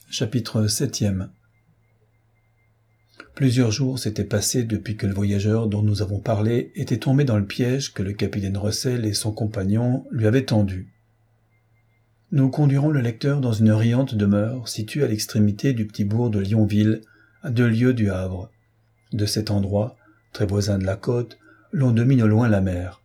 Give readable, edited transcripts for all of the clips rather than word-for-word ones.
Chapitre 7e. Plusieurs jours s'étaient passés depuis que le voyageur dont nous avons parlé était tombé dans le piège que le capitaine Russell et son compagnon lui avaient tendu. Nous conduirons le lecteur dans une riante demeure située à l'extrémité du petit bourg de Lionville, à 2 lieues du Havre. De cet endroit, très voisin de la côte, l'on domine au loin la mer.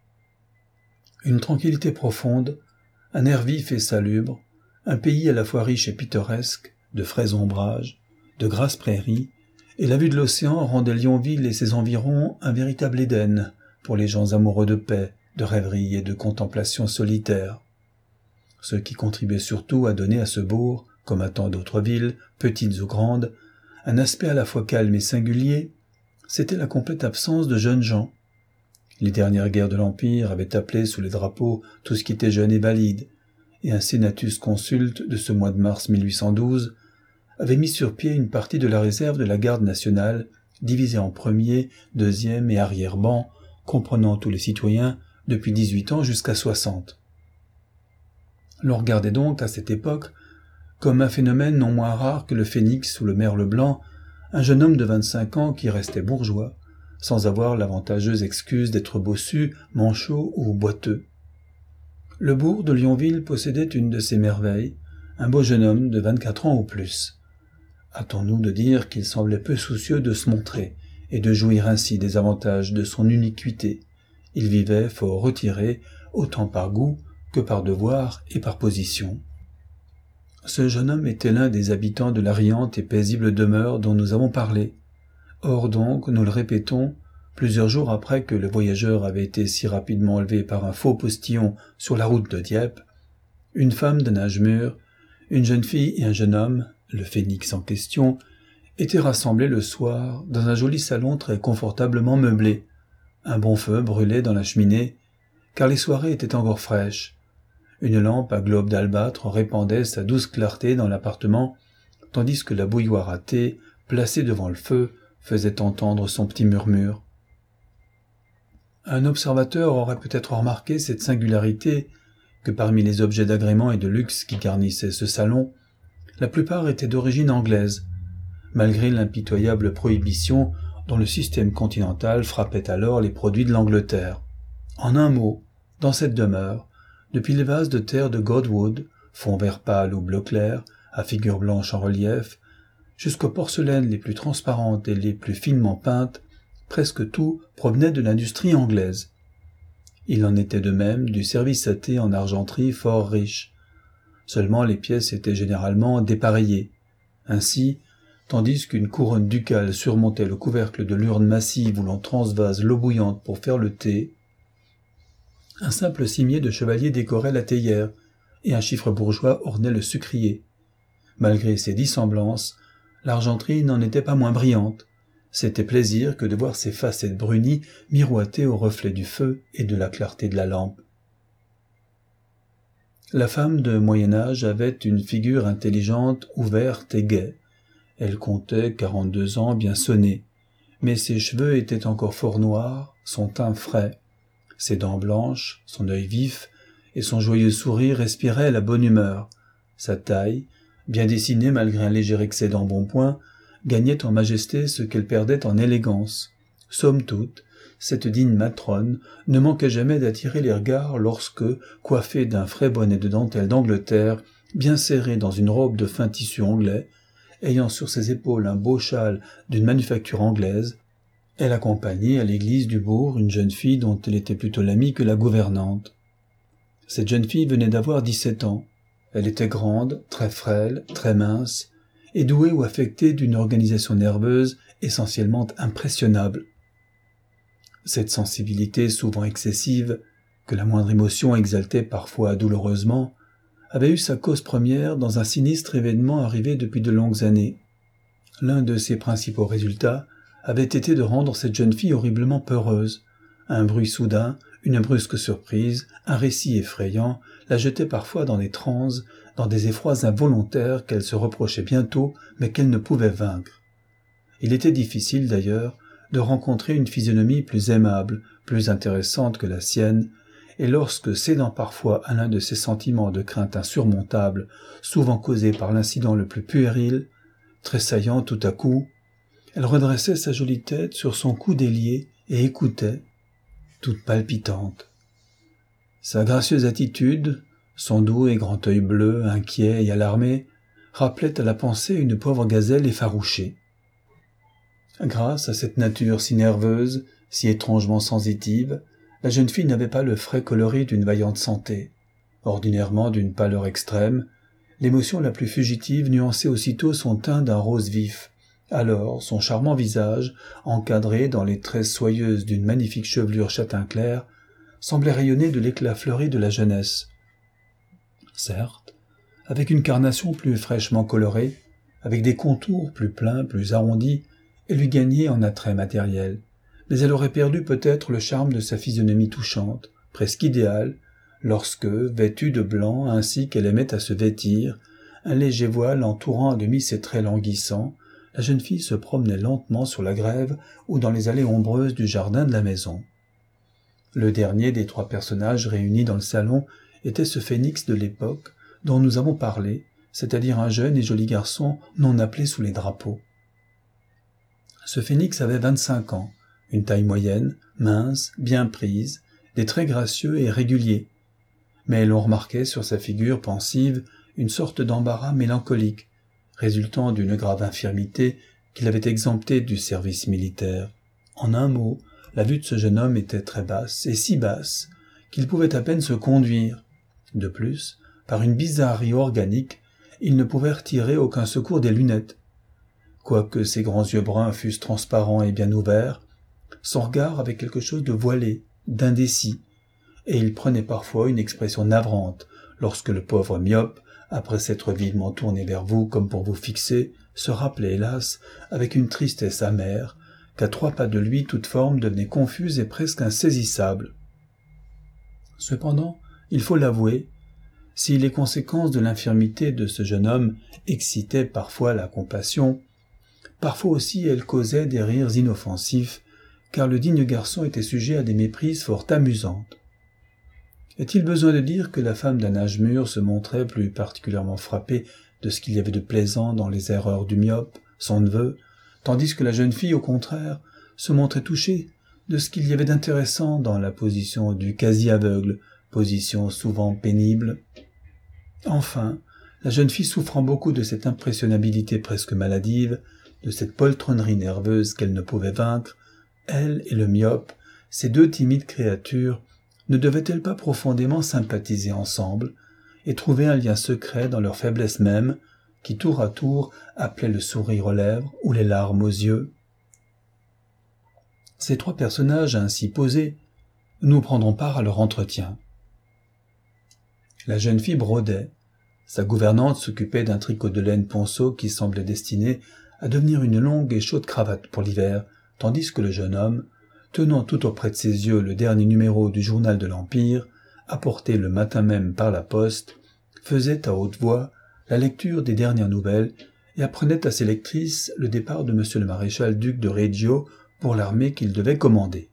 Une tranquillité profonde, un air vif et salubre, un pays à la fois riche et pittoresque, de frais ombrages, de grasses prairies, et la vue de l'océan rendait Lionville et ses environs un véritable Éden pour les gens amoureux de paix, de rêverie et de contemplation solitaire. Ce qui contribuait surtout à donner à ce bourg, comme à tant d'autres villes, petites ou grandes, un aspect à la fois calme et singulier, c'était la complète absence de jeunes gens. Les dernières guerres de l'Empire avaient appelé sous les drapeaux tout ce qui était jeune et valide, et un senatus consulte de ce mois de mars 1812 avait mis sur pied une partie de la réserve de la garde nationale, divisée en premier, deuxième et arrière-ban, comprenant tous les citoyens depuis 18 ans jusqu'à 60. L'on regardait donc à cette époque, comme un phénomène non moins rare que le phénix ou le merle blanc, un jeune homme de 25 ans qui restait bourgeois, sans avoir l'avantageuse excuse d'être bossu, manchot ou boiteux. Le bourg de Lionville possédait une de ces merveilles, un beau jeune homme de 24 ans ou plus. Hâtons-nous de dire qu'il semblait peu soucieux de se montrer et de jouir ainsi des avantages de son uniquité. Il vivait fort retiré, autant par goût que par devoir et par position. Ce jeune homme était l'un des habitants de la riante et paisible demeure dont nous avons parlé. Or donc, nous le répétons, plusieurs jours après que le voyageur avait été si rapidement enlevé par un faux postillon sur la route de Dieppe, une femme d'un âge mûr, une jeune fille et un jeune homme, le phénix en question, étaient rassemblés le soir dans un joli salon très confortablement meublé. Un bon feu brûlait dans la cheminée, car les soirées étaient encore fraîches. Une lampe à globe d'albâtre répandait sa douce clarté dans l'appartement, tandis que la bouilloire à thé, placée devant le feu, faisait entendre son petit murmure. Un observateur aurait peut-être remarqué cette singularité que parmi les objets d'agrément et de luxe qui garnissaient ce salon, la plupart étaient d'origine anglaise, malgré l'impitoyable prohibition dont le système continental frappait alors les produits de l'Angleterre. En un mot, dans cette demeure, depuis les vases de terre de Godwood, fond vert pâle ou bleu clair, à figure blanche en relief, jusqu'aux porcelaines les plus transparentes et les plus finement peintes, presque tout provenait de l'industrie anglaise. Il en était de même du service à thé en argenterie fort riche. Seulement les pièces étaient généralement dépareillées. Ainsi, tandis qu'une couronne ducale surmontait le couvercle de l'urne massive où l'on transvase l'eau bouillante pour faire le thé, un simple cimier de chevalier décorait la théière, et un chiffre bourgeois ornait le sucrier. Malgré ces dissemblances, l'argenterie n'en était pas moins brillante. C'était plaisir que de voir ses facettes brunies miroiter au reflet du feu et de la clarté de la lampe. La femme de Moyen Âge avait une figure intelligente, ouverte et gaie. Elle comptait 42 ans bien sonnés, mais ses cheveux étaient encore fort noirs, son teint frais. Ses dents blanches, son œil vif et son joyeux sourire respiraient la bonne humeur. Sa taille, bien dessinée malgré un léger excès d'embonpoint, gagnait en majesté ce qu'elle perdait en élégance. Somme toute, cette digne matrone ne manquait jamais d'attirer les regards lorsque, coiffée d'un frais bonnet de dentelle d'Angleterre, bien serrée dans une robe de fin tissu anglais, ayant sur ses épaules un beau châle d'une manufacture anglaise, elle accompagnait à l'église du bourg une jeune fille dont elle était plutôt l'amie que la gouvernante. Cette jeune fille venait d'avoir 17 ans. Elle était grande, très frêle, très mince, et douée ou affectée d'une organisation nerveuse essentiellement impressionnable. Cette sensibilité souvent excessive, que la moindre émotion exaltait parfois douloureusement, avait eu sa cause première dans un sinistre événement arrivé depuis de longues années. L'un de ses principaux résultats avait été de rendre cette jeune fille horriblement peureuse. Un bruit soudain, une brusque surprise, un récit effrayant, la jetaient parfois dans des transes, dans des effrois involontaires qu'elle se reprochait bientôt, mais qu'elle ne pouvait vaincre. Il était difficile, d'ailleurs, de rencontrer une physionomie plus aimable, plus intéressante que la sienne, et lorsque, cédant parfois à l'un de ces sentiments de crainte insurmontable, souvent causés par l'incident le plus puéril, tressaillant tout à coup, elle redressait sa jolie tête sur son cou délié et écoutait, toute palpitante. Sa gracieuse attitude, son doux et grand œil bleu, inquiet et alarmé, rappelaient à la pensée une pauvre gazelle effarouchée. Grâce à cette nature si nerveuse, si étrangement sensitive, la jeune fille n'avait pas le frais coloris d'une vaillante santé. Ordinairement d'une pâleur extrême, l'émotion la plus fugitive nuançait aussitôt son teint d'un rose vif. Alors son charmant visage, encadré dans les tresses soyeuses d'une magnifique chevelure châtain clair, semblait rayonner de l'éclat fleuri de la jeunesse. Certes, avec une carnation plus fraîchement colorée, avec des contours plus pleins, plus arrondis, elle eût gagné en attrait matériel, mais elle aurait perdu peut-être le charme de sa physionomie touchante, presque idéale, lorsque, vêtue de blanc ainsi qu'elle aimait à se vêtir, un léger voile entourant à demi ses traits languissants, la jeune fille se promenait lentement sur la grève ou dans les allées ombreuses du jardin de la maison. Le dernier des trois personnages réunis dans le salon était ce phénix de l'époque dont nous avons parlé, c'est-à-dire un jeune et joli garçon non appelé sous les drapeaux. Ce phénix avait 25 ans, une taille moyenne, mince, bien prise, des traits gracieux et réguliers, mais l'on remarquait sur sa figure pensive une sorte d'embarras mélancolique, résultant d'une grave infirmité qui l'avait exempté du service militaire. En un mot, la vue de ce jeune homme était très basse, et si basse qu'il pouvait à peine se conduire. De plus, par une bizarrerie organique, il ne pouvait retirer aucun secours des lunettes. Quoique ses grands yeux bruns fussent transparents et bien ouverts, son regard avait quelque chose de voilé, d'indécis, et il prenait parfois une expression navrante lorsque le pauvre myope, après s'être vivement tourné vers vous comme pour vous fixer, se rappelait, hélas, avec une tristesse amère, qu'à 3 pas de lui toute forme devenait confuse et presque insaisissable. Cependant, il faut l'avouer, si les conséquences de l'infirmité de ce jeune homme excitaient parfois la compassion, parfois aussi elles causaient des rires inoffensifs, car le digne garçon était sujet à des méprises fort amusantes. Est-il besoin de dire que la femme d'un âge mûr se montrait plus particulièrement frappée de ce qu'il y avait de plaisant dans les erreurs du myope, son neveu, tandis que la jeune fille, au contraire, se montrait touchée de ce qu'il y avait d'intéressant dans la position du quasi-aveugle, position souvent pénible. Enfin, la jeune fille souffrant beaucoup de cette impressionnabilité presque maladive, de cette poltronnerie nerveuse qu'elle ne pouvait vaincre, elle et le myope, ces deux timides créatures, ne devaient-elles pas profondément sympathiser ensemble et trouver un lien secret dans leur faiblesse même, qui tour à tour appelait le sourire aux lèvres ou les larmes aux yeux? Ces trois personnages ainsi posés, nous prendrons part à leur entretien. La jeune fille brodait. Sa gouvernante s'occupait d'un tricot de laine ponceau qui semblait destiné à devenir une longue et chaude cravate pour l'hiver, tandis que le jeune homme, tenant tout auprès de ses yeux le dernier numéro du journal de l'Empire, apporté le matin même par la poste, faisait à haute voix la lecture des dernières nouvelles et apprenait à ses lectrices le départ de M. le maréchal duc de Reggio pour l'armée qu'il devait commander.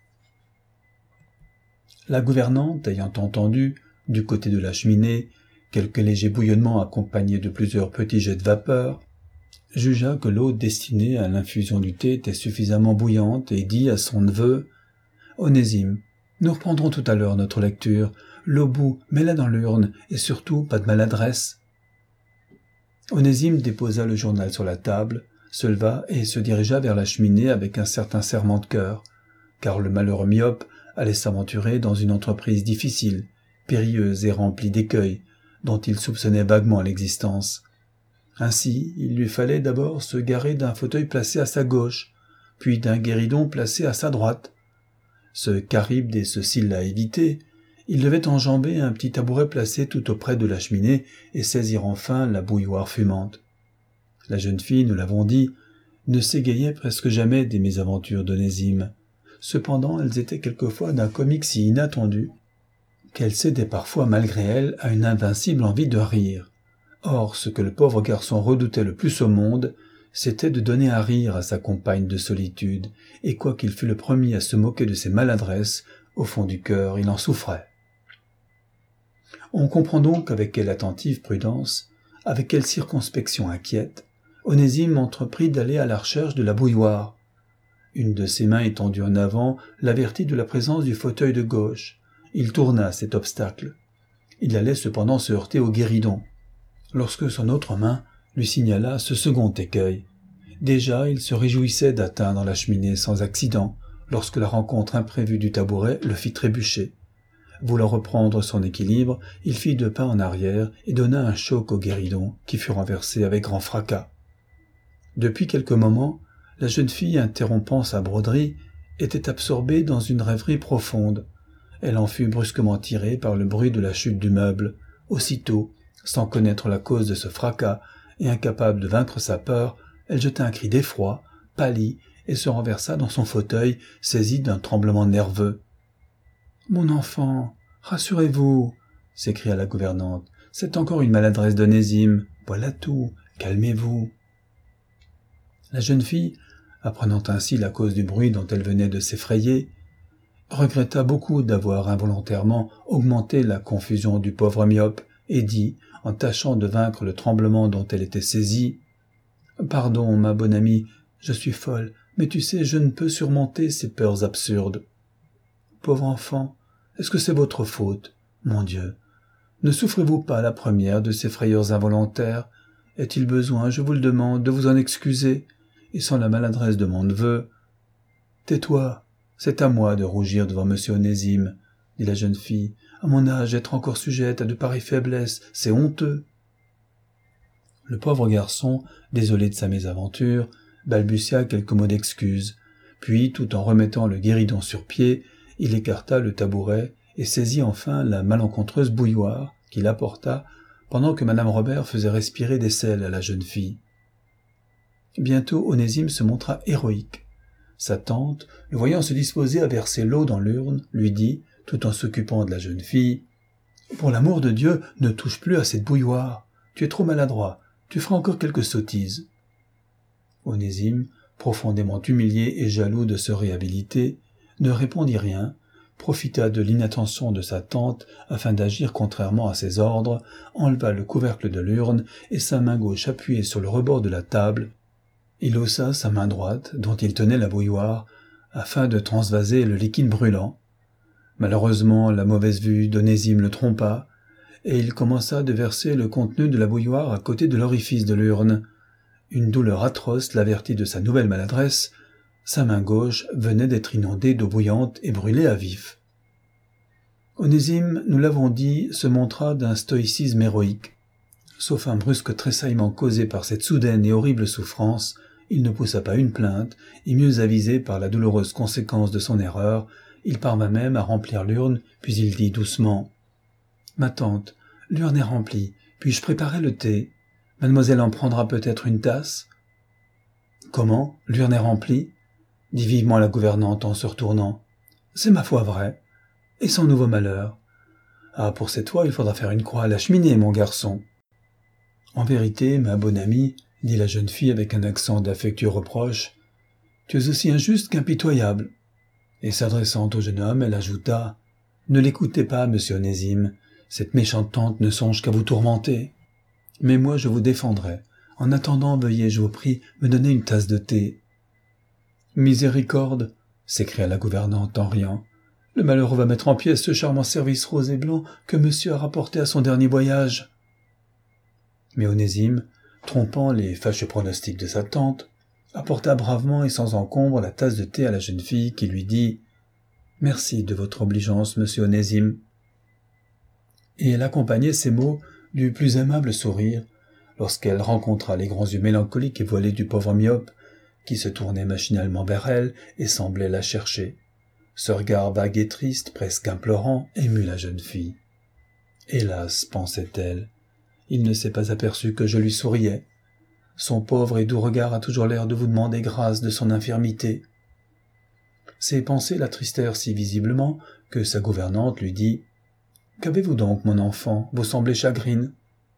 La gouvernante, ayant entendu, du côté de la cheminée, quelques légers bouillonnements accompagnés de plusieurs petits jets de vapeur, jugea que l'eau destinée à l'infusion du thé était suffisamment bouillante et dit à son neveu « Onésime, nous reprendrons tout à l'heure notre lecture. L'eau bout, mets-la dans l'urne, et surtout pas de maladresse. » Onésime déposa le journal sur la table, se leva et se dirigea vers la cheminée avec un certain serrement de cœur, car le malheureux myope allait s'aventurer dans une entreprise difficile, périlleuse et remplie d'écueils, dont il soupçonnait vaguement l'existence. Ainsi, il lui fallait d'abord se garer d'un fauteuil placé à sa gauche, puis d'un guéridon placé à sa droite. Ce Charybde et ce Scylla évités, il devait enjamber un petit tabouret placé tout auprès de la cheminée et saisir enfin la bouilloire fumante. La jeune fille, nous l'avons dit, ne s'égayait presque jamais des mésaventures d'Onésime. Cependant, elles étaient quelquefois d'un comique si inattendu qu'elle cédait parfois malgré elle à une invincible envie de rire. Or, ce que le pauvre garçon redoutait le plus au monde, c'était de donner à rire à sa compagne de solitude, et quoiqu'il fût le premier à se moquer de ses maladresses, au fond du cœur il en souffrait. On comprend donc avec quelle attentive prudence, avec quelle circonspection inquiète, Onésime entreprit d'aller à la recherche de la bouilloire. Une de ses mains étendue en avant l'avertit de la présence du fauteuil de gauche. Il tourna cet obstacle. Il allait cependant se heurter au guéridon, lorsque son autre main lui signala ce second écueil. Déjà, il se réjouissait d'atteindre la cheminée sans accident, lorsque la rencontre imprévue du tabouret le fit trébucher. Voulant reprendre son équilibre, il fit 2 pas en arrière et donna un choc au guéridon, qui fut renversé avec grand fracas. Depuis quelques moments, la jeune fille, interrompant sa broderie, était absorbée dans une rêverie profonde. Elle en fut brusquement tirée par le bruit de la chute du meuble. Aussitôt, sans connaître la cause de ce fracas et incapable de vaincre sa peur, elle jeta un cri d'effroi, pâlit et se renversa dans son fauteuil, saisie d'un tremblement nerveux. « Mon enfant, rassurez-vous, » s'écria la gouvernante. « C'est encore une maladresse d'Onésime. Voilà tout. Calmez-vous. » La jeune fille, apprenant ainsi la cause du bruit dont elle venait de s'effrayer, regretta beaucoup d'avoir involontairement augmenté la confusion du pauvre myope et dit, en tâchant de vaincre le tremblement dont elle était saisie, « Pardon, ma bonne amie, je suis folle, mais tu sais, je ne peux surmonter ces peurs absurdes. » Pauvre enfant, est-ce que c'est votre faute? Mon Dieu, ne souffrez-vous pas la première de ces frayeurs involontaires? Est-il besoin, je vous le demande, de vous en excuser? Et sans la maladresse de mon neveu... Tais-toi, c'est à moi de rougir devant monsieur Onésime, dit la jeune fille. À mon âge, être encore sujette à de pareilles faiblesses, c'est honteux. Le pauvre garçon, désolé de sa mésaventure, balbutia quelques mots d'excuse, puis, tout en remettant le guéridon sur pied, il écarta le tabouret et saisit enfin la malencontreuse bouilloire qu'il apporta pendant que madame Robert faisait respirer des sels à la jeune fille. Bientôt Onésime se montra héroïque. Sa tante, le voyant se disposer à verser l'eau dans l'urne, lui dit, tout en s'occupant de la jeune fille, « Pour l'amour de Dieu, ne touche plus à cette bouilloire. Tu es trop maladroit, tu feras encore quelques sottises. » Onésime, profondément humilié et jaloux de se réhabiliter, ne répondit rien, profita de l'inattention de sa tante afin d'agir contrairement à ses ordres, enleva le couvercle de l'urne et sa main gauche appuyée sur le rebord de la table, il haussa sa main droite, dont il tenait la bouilloire, afin de transvaser le liquide brûlant. Malheureusement, la mauvaise vue d'Onésime le trompa, et il commença de verser le contenu de la bouilloire à côté de l'orifice de l'urne. Une douleur atroce l'avertit de sa nouvelle maladresse. Sa main gauche venait d'être inondée d'eau bouillante et brûlée à vif. Onésime, nous l'avons dit, se montra d'un stoïcisme héroïque. Sauf un brusque tressaillement causé par cette soudaine et horrible souffrance, il ne poussa pas une plainte, et mieux avisé par la douloureuse conséquence de son erreur, il parvint même à remplir l'urne, puis il dit doucement « Ma tante, l'urne est remplie, puis-je préparer le thé? Mademoiselle en prendra peut-être une tasse ?»« Comment? L'urne est remplie ?» dit vivement la gouvernante en se retournant. « C'est ma foi vrai. Et son nouveau malheur? Ah, pour cette fois, il faudra faire une croix à la cheminée, mon garçon. » « En vérité, ma bonne amie, dit la jeune fille avec un accent d'affectueux reproche, tu es aussi injuste qu'impitoyable. Et s'adressant au jeune homme, elle ajouta, ne l'écoutez pas, monsieur Onésime, cette méchante tante ne songe qu'à vous tourmenter. Mais moi, je vous défendrai. En attendant, veuillez, je vous prie, me donner une tasse de thé. Miséricorde, s'écria la gouvernante en riant. Le malheureux va mettre en pièces ce charmant service rose et blanc que monsieur a rapporté à son dernier voyage. Mais Onésime, trompant les fâcheux pronostics de sa tante, apporta bravement et sans encombre la tasse de thé à la jeune fille qui lui dit « Merci de votre obligeance, monsieur Onésime. » Et elle accompagnait ces mots du plus aimable sourire lorsqu'elle rencontra les grands yeux mélancoliques et voilés du pauvre myope qui se tournait machinalement vers elle et semblait la chercher. Ce regard vague et triste, presque implorant, émut la jeune fille. « Hélas, pensait-elle, il ne s'est pas aperçu que je lui souriais. Son pauvre et doux regard a toujours l'air de vous demander grâce de son infirmité. » Ces pensées l'attristèrent si visiblement que sa gouvernante lui dit « Qu'avez-vous donc, mon enfant? Vous semblez chagrine. »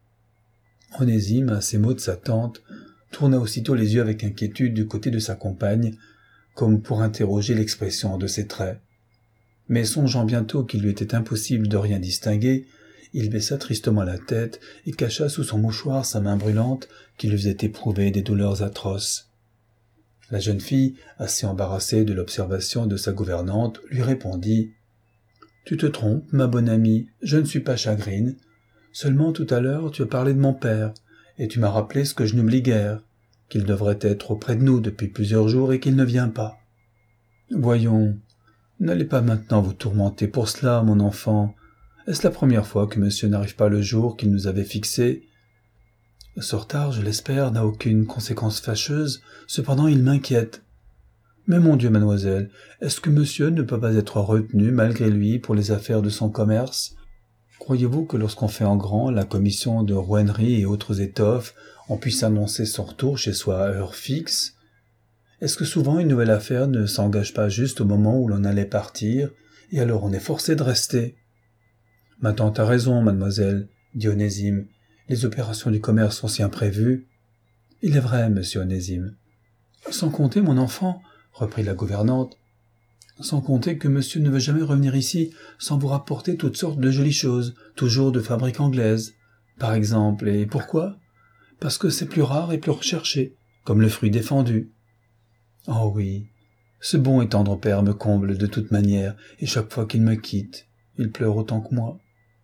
Onésime, à ces mots de sa tante, tourna aussitôt les yeux avec inquiétude du côté de sa compagne, comme pour interroger l'expression de ses traits. Mais songeant bientôt qu'il lui était impossible de rien distinguer, il baissa tristement la tête et cacha sous son mouchoir sa main brûlante qui lui faisait éprouver des douleurs atroces. La jeune fille, assez embarrassée de l'observation de sa gouvernante, lui répondit « Tu te trompes, ma bonne amie, je ne suis pas chagrine. Seulement tout à l'heure tu as parlé de mon père, et tu m'as rappelé ce que je n'oublie guère, qu'il devrait être auprès de nous depuis plusieurs jours et qu'il ne vient pas. Voyons, n'allez pas maintenant vous tourmenter pour cela, mon enfant. Est-ce la première fois que monsieur n'arrive pas le jour qu'il nous avait fixé ? Ce retard, je l'espère, n'a aucune conséquence fâcheuse, cependant il m'inquiète. Mais mon Dieu, mademoiselle, est-ce que monsieur ne peut pas être retenu, malgré lui, pour les affaires de son commerce ? Croyez-vous que lorsqu'on fait en grand la commission de rouennerie et autres étoffes, on puisse annoncer son retour chez soi à heure fixe ? Est-ce que souvent une nouvelle affaire ne s'engage pas juste au moment où l'on allait partir, et alors on est forcé de rester ? Ma tante a raison, mademoiselle, dit Onésime. Les opérations du commerce sont si imprévues. Il est vrai, monsieur Onésime. Sans compter, mon enfant, reprit la gouvernante, sans compter que monsieur ne veut jamais revenir ici sans vous rapporter toutes sortes de jolies choses, toujours de fabrique anglaise. Par exemple, et pourquoi ? Parce que c'est plus rare et plus recherché, comme le fruit défendu. Oh oui, ce bon et tendre père me comble de toute manière, et chaque fois qu'il me quitte, il pleure autant que moi.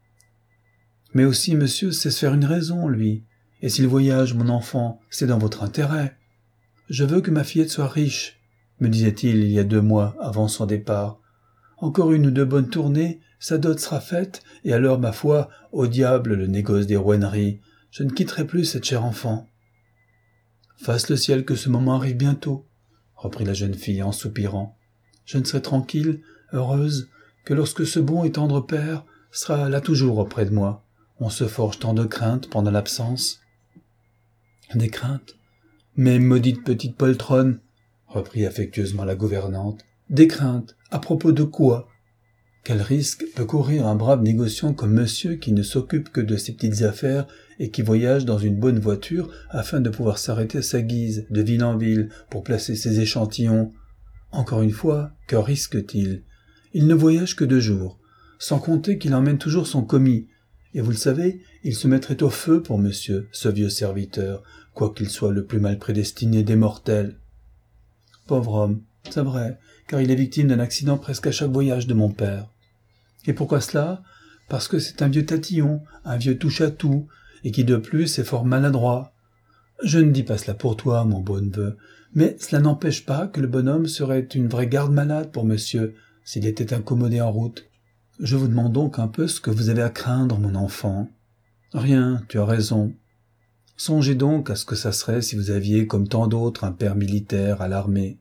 Mais aussi monsieur sait se faire une raison, lui, et s'il voyage, mon enfant, c'est dans votre intérêt. Je veux que ma fillette soit riche, me disait-il il y a 2 mois avant son départ. Encore 1 ou 2 bonnes tournées, sa dot sera faite, et alors, ma foi, au diable le négoce des rouenneries, je ne quitterai plus cette chère enfant. Fasse le ciel que ce moment arrive bientôt, reprit la jeune fille en soupirant. Je ne serai tranquille, heureuse, que lorsque ce bon et tendre père sera là toujours auprès de moi. On se forge tant de craintes pendant l'absence. Des craintes ? Mais maudite petite poltronne, reprit affectueusement la gouvernante, des craintes, à propos de quoi ? Quel risque peut courir un brave négociant comme monsieur qui ne s'occupe que de ses petites affaires et qui voyage dans une bonne voiture afin de pouvoir s'arrêter à sa guise, de ville en ville, pour placer ses échantillons ? Encore une fois, que risque-t-il ? Il ne voyage que 2 jours, sans compter qu'il emmène toujours son commis. Et vous le savez, il se mettrait au feu pour monsieur, ce vieux serviteur, quoiqu'il soit le plus mal prédestiné des mortels. Pauvre homme, c'est vrai, car il est victime d'un accident presque à chaque voyage de mon père. Et pourquoi cela ? Parce que c'est un vieux tatillon, un vieux touche-à-tout, et qui de plus est fort maladroit. Je ne dis pas cela pour toi, mon bon neveu, mais cela n'empêche pas que le bonhomme serait une vraie garde-malade pour monsieur, s'il était incommodé en route. Je vous demande donc un peu ce que vous avez à craindre, mon enfant. Rien, tu as raison. Songez donc à ce que ça serait si vous aviez, comme tant d'autres, un père militaire à l'armée.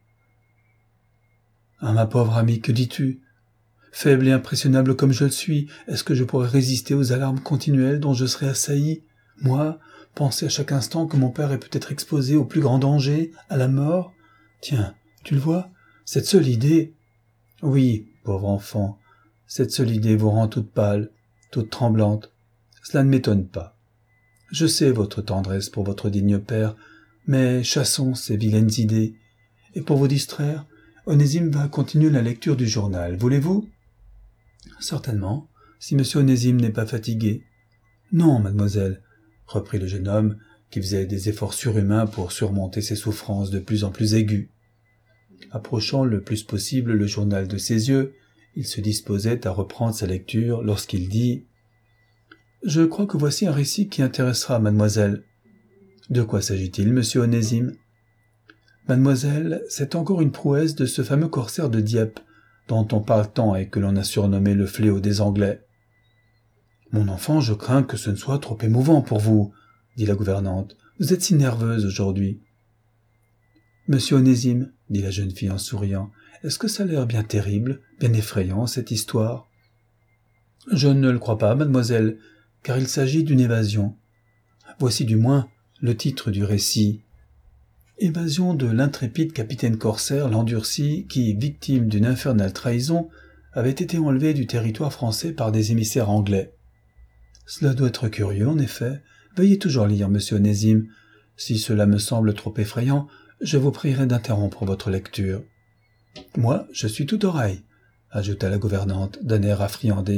Ah, ma pauvre amie, que dis-tu ? Faible et impressionnable comme je le suis, est-ce que je pourrais résister aux alarmes continuelles dont je serais assailli ? Moi, penser à chaque instant que mon père est peut-être exposé au plus grand danger, à la mort ? Tiens, tu le vois, cette seule idée... Oui, pauvre enfant, cette seule idée vous rend toute pâle, toute tremblante. Cela ne m'étonne pas. Je sais votre tendresse pour votre digne père, mais chassons ces vilaines idées. Et pour vous distraire, Onésime va continuer la lecture du journal. Voulez-vous ? Certainement, si monsieur Onésime n'est pas fatigué. Non, mademoiselle, reprit le jeune homme, qui faisait des efforts surhumains pour surmonter ses souffrances de plus en plus aiguës. Approchant le plus possible le journal de ses yeux, il se disposait à reprendre sa lecture lorsqu'il dit « Je crois que voici un récit qui intéressera mademoiselle. » « De quoi s'agit-il, monsieur Onésime ? » « Mademoiselle, c'est encore une prouesse de ce fameux corsaire de Dieppe, dont on parle tant et que l'on a surnommé le fléau des Anglais. »« Mon enfant, je crains que ce ne soit trop émouvant pour vous, » dit la gouvernante. « Vous êtes si nerveuse aujourd'hui. »« Monsieur Onésime, » dit la jeune fille en souriant, « est-ce que ça a l'air bien terrible, bien effrayant, cette histoire ?»« Je ne le crois pas, mademoiselle, car il s'agit d'une évasion. Voici du moins le titre du récit. Évasion de l'intrépide capitaine corsaire l'Endurci qui, victime d'une infernale trahison, avait été enlevé du territoire français par des émissaires anglais. Cela doit être curieux, en effet. Veuillez toujours lire, monsieur Onésime. Si cela me semble trop effrayant, je vous prierai d'interrompre votre lecture. Moi, je suis tout oreille, ajouta la gouvernante d'un air affriandé,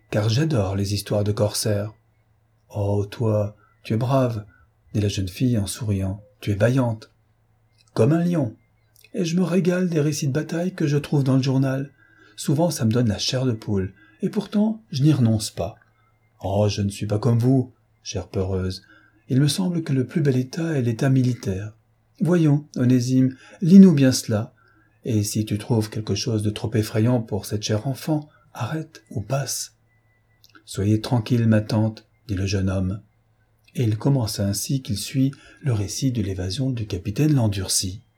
car j'adore les histoires de corsaires. »« Oh, toi, tu es brave, » dit la jeune fille en souriant. « Tu es vaillante. »« Comme un lion. Et je me régale des récits de bataille que je trouve dans le journal. Souvent, ça me donne la chair de poule, et pourtant, je n'y renonce pas. Oh, je ne suis pas comme vous, chère peureuse. Il me semble que le plus bel état est l'état militaire. Voyons, Onésime, lis-nous bien cela. Et si tu trouves quelque chose de trop effrayant pour cette chère enfant, arrête ou passe. »« Soyez tranquille, ma tante, » dit le jeune homme. Et il commença ainsi qu'il suit le récit de l'évasion du capitaine Landurci.